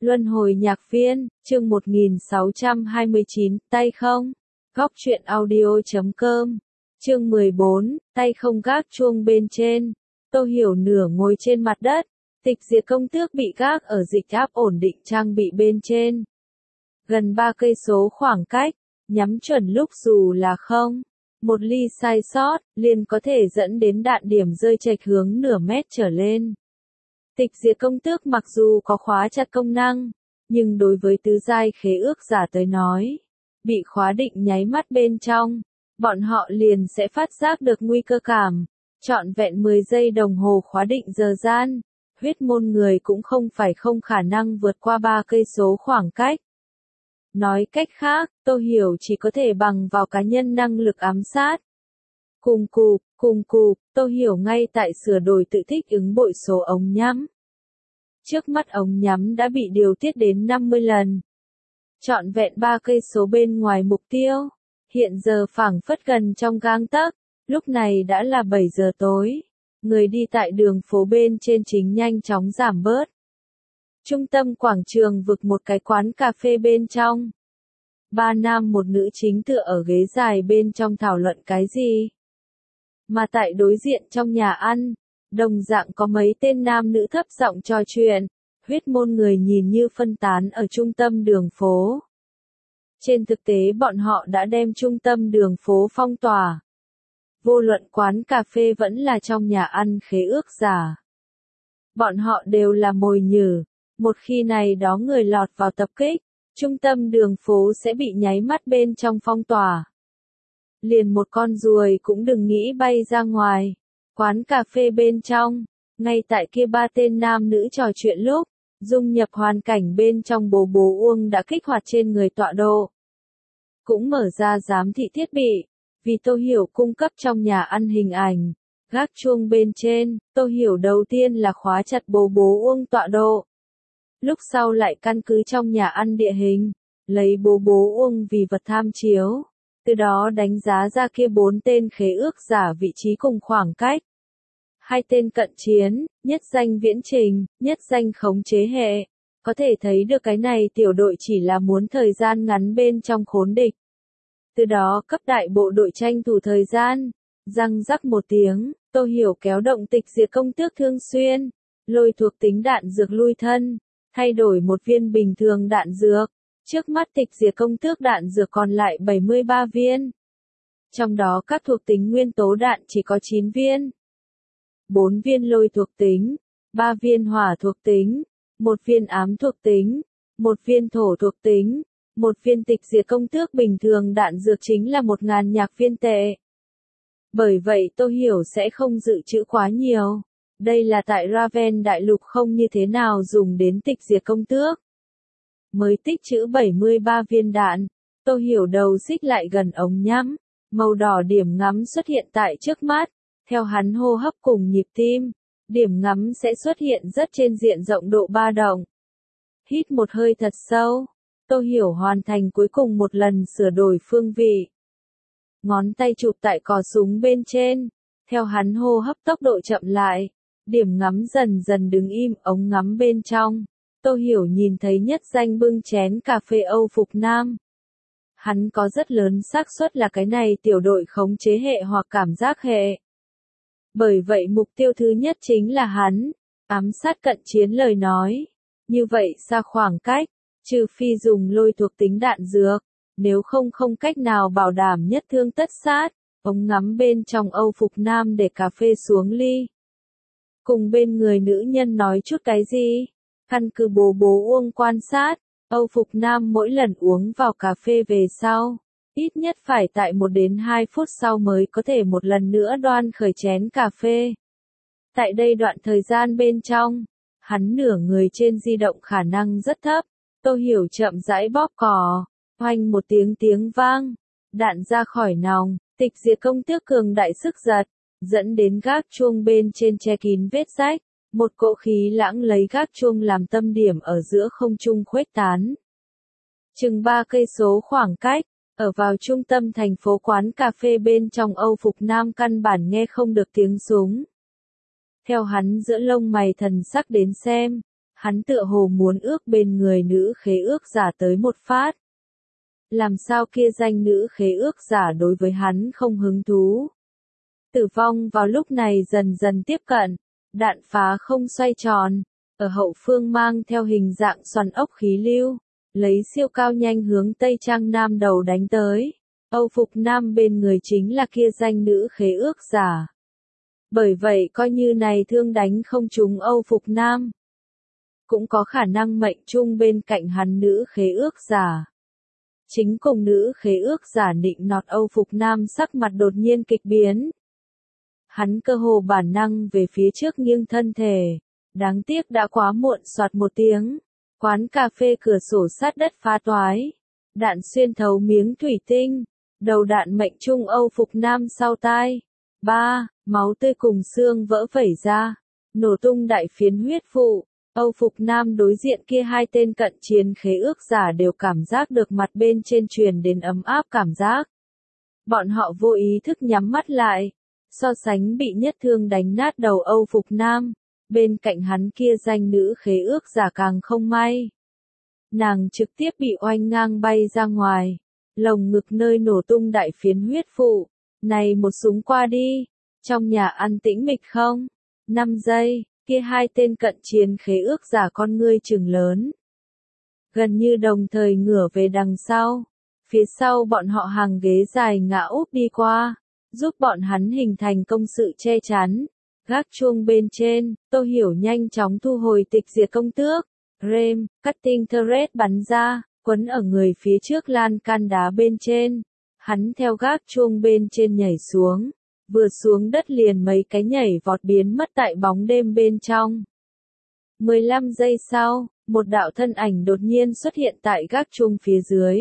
Luân hồi nhạc viên, chương 1629, tay không. Góc truyện audio.com. Chương 14, tay không gác chuông bên trên. Tô Hiểu nửa ngồi trên mặt đất, Tịch Diệt công tước bị gác ở dịch áp ổn định trang bị bên trên. Gần 3 cây số khoảng cách, nhắm chuẩn lúc dù là không. Một ly sai sót, liền có thể dẫn đến đạn điểm rơi chệch hướng nửa mét trở lên. Tịch Diệt công tước mặc dù có khóa chặt công năng, nhưng đối với tứ giai khế ước giả tới nói, bị khóa định nháy mắt bên trong, bọn họ liền sẽ phát giác được nguy cơ cảm. Trọn vẹn 10 giây đồng hồ khóa định giờ gian, huyết môn người cũng không khả năng vượt qua 3 cây số khoảng cách. Nói cách khác, Tô Hiểu chỉ có thể bằng vào cá nhân năng lực ám sát. Cùng cụp, Tô Hiểu ngay tại sửa đổi tự thích ứng bội số ống nhắm. Trước mắt ống nhắm đã bị điều tiết đến 50 lần. Trọn vẹn 3 cây số bên ngoài mục tiêu, hiện giờ phảng phất gần trong gang tấc, lúc này đã là 7 giờ tối. Người đi tại đường phố bên trên chính nhanh chóng giảm bớt. Trung tâm quảng trường vực một cái quán cà phê bên trong. 3 nam một nữ chính tựa ở ghế dài bên trong thảo luận cái gì. Mà tại đối diện trong nhà ăn, đồng dạng có mấy tên nam nữ thấp giọng trò chuyện, huyết môn người nhìn như phân tán ở trung tâm đường phố. Trên thực tế bọn họ đã đem trung tâm đường phố phong tỏa. Vô luận quán cà phê vẫn là trong nhà ăn khế ước giả. Bọn họ đều là mồi nhử, một khi này đó người lọt vào tập kích, trung tâm đường phố sẽ bị nháy mắt bên trong phong tỏa. Liền một con ruồi cũng đừng nghĩ bay ra ngoài. Quán cà phê bên trong, ngay tại kia 3 tên nam nữ trò chuyện lúc, dung nhập hoàn cảnh bên trong bố Uông đã kích hoạt trên người tọa độ. Cũng mở ra giám thị thiết bị, vì Tô Hiểu cung cấp trong nhà ăn hình ảnh, gác chuông bên trên, Tô Hiểu đầu tiên là khóa chặt bố Uông tọa độ. Lúc sau lại căn cứ trong nhà ăn địa hình, lấy bố Uông vì vật tham chiếu, từ đó đánh giá ra kia 4 tên khế ước giả vị trí cùng khoảng cách. 2 tên cận chiến, nhất danh viễn trình, nhất danh khống chế hệ. Có thể thấy được cái này tiểu đội chỉ là muốn thời gian ngắn bên trong khốn địch. Từ đó cấp đại bộ đội tranh thủ thời gian. Răng rắc một tiếng, Tô Hiểu kéo động Tịch Diệt công tước Thương Xuyên, lôi thuộc tính đạn dược lui thân, thay đổi một viên bình thường đạn dược. Trước mắt Tịch Diệt công tước đạn dược còn lại 73 viên. Trong đó các thuộc tính nguyên tố đạn chỉ có 9 viên. 4 viên lôi thuộc tính, 3 viên hỏa thuộc tính, 1 viên ám thuộc tính, 1 viên thổ thuộc tính, 1 viên Tịch Diệt công tước bình thường đạn dược chính là 1000 nhạc viên tệ. Bởi vậy Tô Hiểu sẽ không dự trữ quá nhiều. Đây là tại Raven đại lục không như thế nào dùng đến Tịch Diệt công tước. Mới tích trữ 73 viên đạn, Tô Hiểu đầu xích lại gần ống nhắm, màu đỏ điểm ngắm xuất hiện tại trước mắt. Theo hắn hô hấp cùng nhịp tim, điểm ngắm sẽ xuất hiện rất trên diện rộng độ ba động. Hít một hơi thật sâu, Tô Hiểu hoàn thành cuối cùng một lần sửa đổi phương vị. Ngón tay chụp tại cò súng bên trên, theo hắn hô hấp tốc độ chậm lại, điểm ngắm dần dần đứng im ống ngắm bên trong. Tô Hiểu nhìn thấy nhất danh bưng chén cà phê Âu phục nam. Hắn có rất lớn xác suất là cái này tiểu đội khống chế hệ hoặc cảm giác hệ. Bởi vậy mục tiêu thứ nhất chính là hắn, ám sát cận chiến lời nói. Như vậy xa khoảng cách, trừ phi dùng lôi thuộc tính đạn dược, nếu không cách nào bảo đảm nhất thương tất sát, ống ngắm bên trong Âu phục nam để cà phê xuống ly. Cùng bên người nữ nhân nói chút cái gì? Căn cứ bố Uông quan sát, Âu phục nam mỗi lần uống vào cà phê về sau, ít nhất phải tại 1 đến 2 phút sau mới có thể một lần nữa đoan khởi chén cà phê. Tại đây đoạn thời gian bên trong, hắn nửa người trên di động khả năng rất thấp. Tô Hiểu chậm rãi bóp cò, oanh một tiếng vang, đạn ra khỏi nòng, Tịch Diệt công tước cường đại sức giật, dẫn đến gác chuông bên trên che kín vết rách. Một cỗ khí lãng lấy gác chuông làm tâm điểm ở giữa không trung khuếch tán. Chừng 3 cây số khoảng cách, ở vào trung tâm thành phố quán cà phê bên trong Âu phục nam căn bản nghe không được tiếng súng. Theo hắn giữa lông mày thần sắc đến xem, Hắn tựa hồ muốn ước bên người nữ khế ước giả tới một phát. Làm sao kia danh nữ khế ước giả đối với hắn không hứng thú. Tử vong vào lúc này dần dần tiếp cận, đạn phá không xoay tròn, ở hậu phương mang theo hình dạng xoắn ốc khí lưu, lấy siêu cao nhanh hướng Tây Trang Nam đầu đánh tới. Âu Phục Nam bên người chính là kia danh nữ khế ước giả. Bởi vậy coi như này thương đánh không trúng Âu Phục Nam, cũng có khả năng mệnh chung bên cạnh hắn nữ khế ước giả. Chính cùng nữ khế ước giả nịnh nọt Âu Phục Nam sắc mặt đột nhiên kịch biến. Hắn cơ hồ bản năng về phía trước nghiêng thân thể. Đáng tiếc đã quá muộn, soạt một tiếng. Quán cà phê cửa sổ sát đất phá toái. Đạn xuyên thấu miếng thủy tinh. Đầu đạn mệnh trung Âu Phục Nam sau tai. 3. Máu tươi cùng xương vỡ vẩy ra. Nổ tung đại phiến huyết vụ. Âu Phục Nam đối diện kia hai tên cận chiến khế ước giả đều cảm giác được mặt bên trên truyền đến ấm áp cảm giác. Bọn họ vô ý thức nhắm mắt lại. So sánh bị nhất thương đánh nát đầu Âu Phục Nam, bên cạnh hắn kia danh nữ khế ước giả càng không may. Nàng trực tiếp bị oanh ngang bay ra ngoài, lồng ngực nơi nổ tung đại phiến huyết vụ. Này một súng qua đi, trong nhà an tĩnh mịch không? 5 giây, kia hai tên cận chiến khế ước giả con ngươi trừng lớn. Gần như đồng thời ngửa về đằng sau, phía sau bọn họ hàng ghế dài ngã úp đi qua. Giúp bọn hắn hình thành công sự che chắn. Gác chuông bên trên, Tô Hiểu nhanh chóng thu hồi tịch diệt công tước. Rem, cutting thread bắn ra, quấn ở người phía trước lan can đá bên trên. Hắn theo gác chuông bên trên nhảy xuống. Vừa xuống đất liền mấy cái nhảy vọt biến mất tại bóng đêm bên trong. 15 giây sau, một đạo thân ảnh đột nhiên xuất hiện tại gác chuông phía dưới.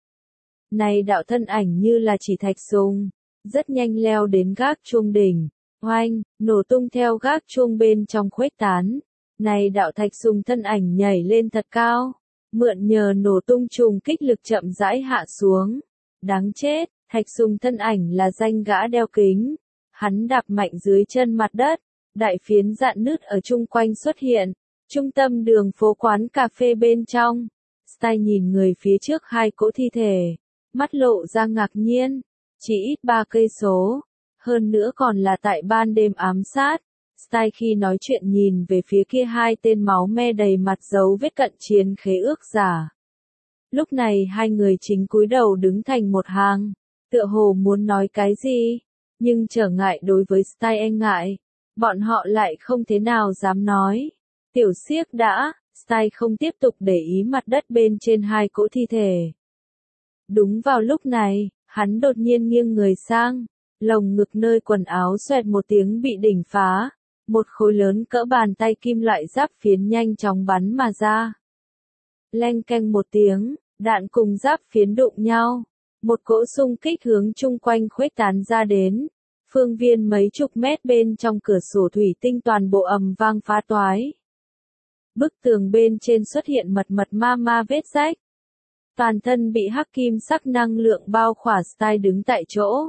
Này đạo thân ảnh như là chỉ thạch sùng. Rất nhanh leo đến gác chuông đỉnh, oanh, nổ tung theo gác chuông bên trong khuếch tán. Này đạo thạch sùng thân ảnh nhảy lên thật cao, mượn nhờ nổ tung trùng kích lực chậm rãi hạ xuống. Đáng chết, thạch sùng thân ảnh là danh gã đeo kính. Hắn đạp mạnh dưới chân mặt đất, đại phiến rạn nứt ở chung quanh xuất hiện. Trung tâm đường phố quán cà phê bên trong. Style nhìn người phía trước hai cỗ thi thể, mắt lộ ra ngạc nhiên. Chỉ ít 3 cây số, hơn nữa còn là tại ban đêm ám sát. Style khi nói chuyện nhìn về phía kia hai tên máu me đầy mặt dấu vết cận chiến khế ước giả. Lúc này hai người chính cúi đầu đứng thành một hàng, tựa hồ muốn nói cái gì, nhưng trở ngại đối với Style e ngại, bọn họ lại không thế nào dám nói. Tiểu siếc đã, Style không tiếp tục để ý mặt đất bên trên hai cỗ thi thể. Đúng vào lúc này, hắn đột nhiên nghiêng người sang, lồng ngực nơi quần áo xoẹt một tiếng bị đỉnh phá, một khối lớn cỡ bàn tay kim loại giáp phiến nhanh chóng bắn mà ra. Leng keng một tiếng, đạn cùng giáp phiến đụng nhau, một cỗ xung kích hướng chung quanh khuếch tán ra đến, phương viên mấy chục mét bên trong cửa sổ thủy tinh toàn bộ ầm vang phá toái. Bức tường bên trên xuất hiện mật mật ma vết rách. Toàn thân bị hắc kim sắc năng lượng bao khỏa, Style đứng tại chỗ.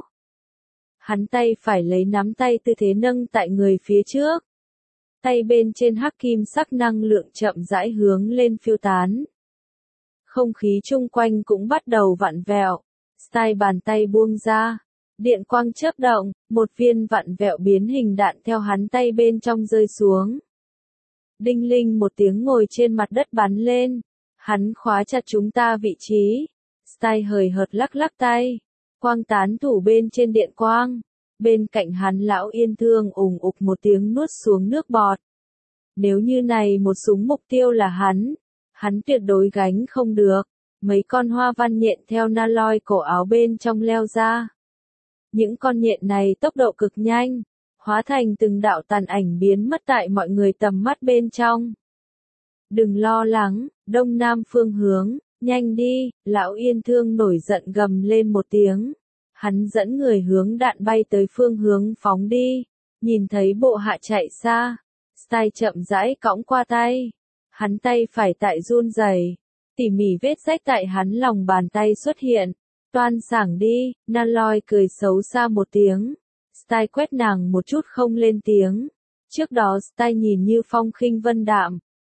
Hắn tay phải lấy nắm tay tư thế nâng tại người phía trước. Tay bên trên hắc kim sắc năng lượng chậm rãi hướng lên phiêu tán. Không khí chung quanh cũng bắt đầu vặn vẹo. Style bàn tay buông ra. Điện quang chớp động, một viên vặn vẹo biến hình đạn theo hắn tay bên trong rơi xuống. Đinh linh một tiếng ngồi trên mặt đất bắn lên. Hắn khóa chặt chúng ta vị trí. Style hời hợt lắc lắc tay. Quang tán thủ bên trên điện quang. Bên cạnh hắn lão Yên Thương ùng ục một tiếng nuốt xuống nước bọt. Nếu như này một súng mục tiêu là hắn tuyệt đối gánh không được. Mấy con hoa văn nhện theo na loi cổ áo bên trong leo ra. Những con nhện này tốc độ cực nhanh, hóa thành từng đạo tàn ảnh biến mất tại mọi người tầm mắt bên trong. Đừng lo lắng, đông nam phương hướng, nhanh đi, lão Yên Thương nổi giận gầm lên một tiếng. Hắn dẫn người hướng đạn bay tới phương hướng phóng đi, nhìn thấy bộ hạ chạy xa. Style chậm rãi cõng qua tay. Hắn tay phải tại run rẩy, tỉ mỉ vết rách tại hắn lòng bàn tay xuất hiện. Toan sảng đi, Naloy cười xấu xa một tiếng. Style quét nàng một chút không lên tiếng. Trước đó Style nhìn như phong khinh vân đạm,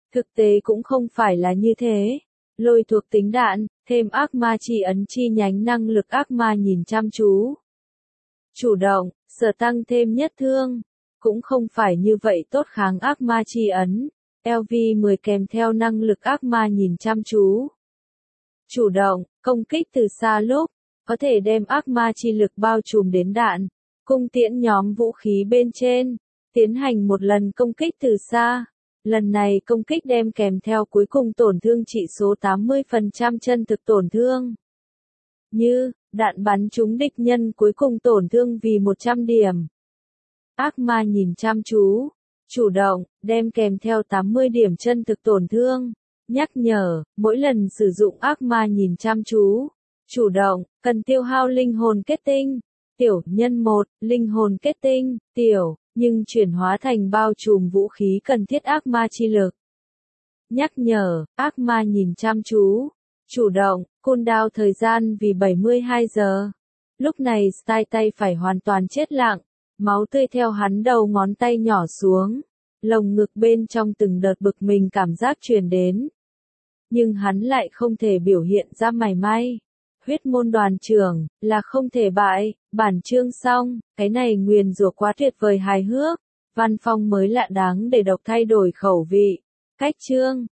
Thực tế cũng không phải là như thế. Lôi thuộc tính đạn, thêm ác ma chi ấn chi nhánh năng lực ác ma nhìn chăm chú. Chủ động, sở tăng thêm nhất thương. Cũng không phải như vậy tốt kháng ác ma chi ấn. LV10 kèm theo năng lực ác ma nhìn chăm chú. Chủ động, công kích từ xa lúc, có thể đem ác ma chi lực bao trùm đến đạn, cung tiễn nhóm vũ khí bên trên, tiến hành một lần công kích từ xa. Lần này công kích đem kèm theo cuối cùng tổn thương trị số 80% chân thực tổn thương. Như, đạn bắn trúng địch nhân cuối cùng tổn thương vì 100 điểm. Ác ma nhìn chăm chú. Chủ động, đem kèm theo 80 điểm chân thực tổn thương. Nhắc nhở, mỗi lần sử dụng ác ma nhìn chăm chú. Chủ động, cần tiêu hao linh hồn kết tinh. Tiểu, nhân 1, linh hồn kết tinh, tiểu, nhưng chuyển hóa thành bao trùm vũ khí cần thiết ác ma chi lực. Nhắc nhở, ác ma nhìn chăm chú. Chủ động, cooldown thời gian vì 72 giờ. Lúc này style tay phải hoàn toàn chết lặng. Máu tươi theo hắn đầu ngón tay nhỏ xuống. Lồng ngực bên trong từng đợt bực mình cảm giác truyền đến. Nhưng hắn lại không thể biểu hiện ra mảy may. Huyết môn đoàn trưởng, là không thể bại. Bản chương xong, cái này nguyền rủa quá tuyệt vời hài hước. Văn phong mới lạ đáng để đọc thay đổi khẩu vị. Cách chương.